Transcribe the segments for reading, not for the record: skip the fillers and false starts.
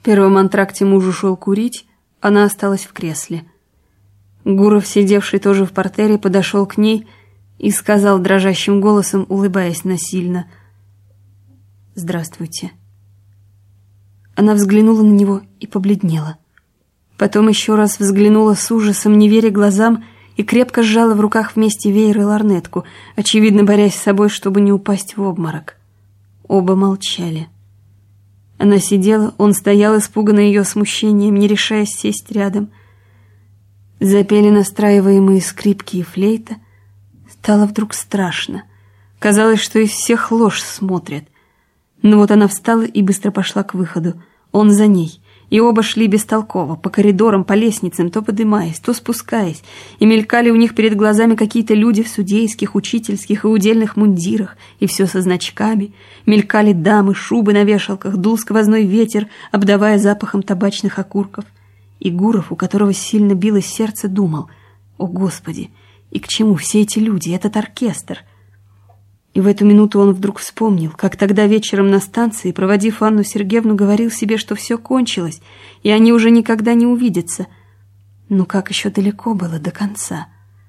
В первом антракте муж ушел курить, она осталась в кресле. Гуров, сидевший тоже в партере, подошел к ней и сказал дрожащим голосом, улыбаясь насильно: «Здравствуйте». Она взглянула на него и побледнела. Потом еще раз взглянула с ужасом, не веря глазам, и крепко сжала в руках вместе веер и лорнетку, очевидно борясь с собой, чтобы не упасть в обморок. Оба молчали. Она сидела, он стоял, испуганный ее смущением, не решаясь сесть рядом. Запели настраиваемые скрипки и флейта. Стало вдруг страшно. Казалось, что из всех ложь смотрят. Но вот она встала и быстро пошла к выходу. Он за ней. И оба шли бестолково, по коридорам, по лестницам, то подымаясь, то спускаясь, и мелькали у них перед глазами какие-то люди в судейских, учительских и удельных мундирах, и все со значками. Мелькали дамы, шубы на вешалках, дул сквозной ветер, обдавая запахом табачных окурков. И Гуров, у которого сильно билось сердце, думал: «О, Господи, и к чему все эти люди, этот оркестр?» И в эту минуту он вдруг вспомнил, как тогда вечером на станции, проводив Анну Сергеевну, говорил себе, что все кончилось, и они уже никогда не увидятся. Но как еще далеко было до конца.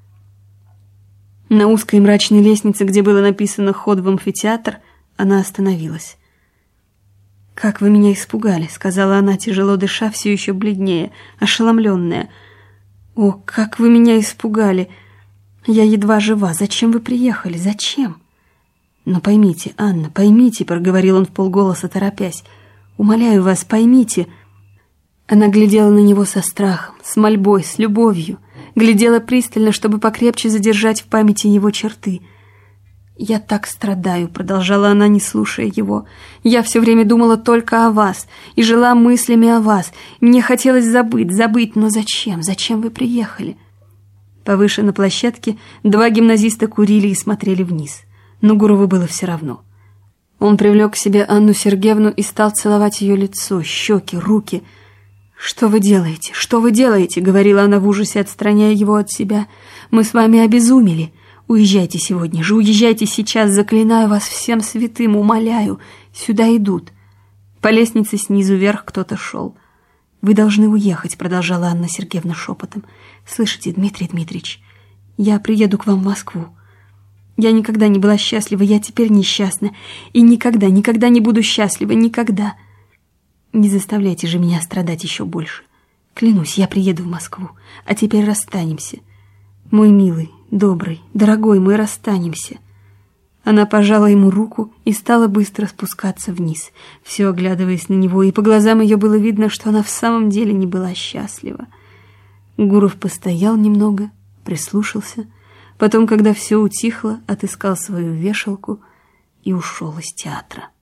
На узкой мрачной лестнице, где было написано «Ход в амфитеатр», она остановилась. «Как вы меня испугали», — сказала она, тяжело дыша, все еще бледнее, ошеломленная. «О, как вы меня испугали! Я едва жива. Зачем вы приехали? Зачем?» «Но поймите, Анна, поймите», — проговорил он вполголоса, торопясь. «Умоляю вас, поймите». Она глядела на него со страхом, с мольбой, с любовью. Глядела пристально, чтобы покрепче задержать в памяти его черты. «Я так страдаю», — продолжала она, не слушая его. «Я все время думала только о вас и жила мыслями о вас. Мне хотелось забыть, но зачем? Зачем вы приехали?» Повыше на площадке два гимназиста курили и смотрели вниз. Но Гурову было все равно. Он привлек к себе Анну Сергеевну и стал целовать ее лицо, щеки, руки. «Что вы делаете? Что вы делаете?» — говорила она в ужасе, отстраняя его от себя. «Мы с вами обезумели. Уезжайте сегодня же, уезжайте сейчас, заклинаю вас всем святым, умоляю. Сюда идут». По лестнице снизу вверх кто-то шел. «Вы должны уехать», — продолжала Анна Сергеевна шепотом. «Слышите, Дмитрий Дмитриевич, я приеду к вам в Москву. Я никогда не была счастлива, я теперь несчастна. И никогда не буду счастлива, никогда. Не заставляйте же меня страдать еще больше. Клянусь, я приеду в Москву. А теперь расстанемся. Мой милый, добрый, дорогой мой, расстанемся». Она пожала ему руку и стала быстро спускаться вниз, все оглядываясь на него, и по глазам ее было видно, что она в самом деле не была счастлива. Гуров постоял немного, прислушался. Потом, когда все утихло, отыскал свою вешалку и ушел из театра.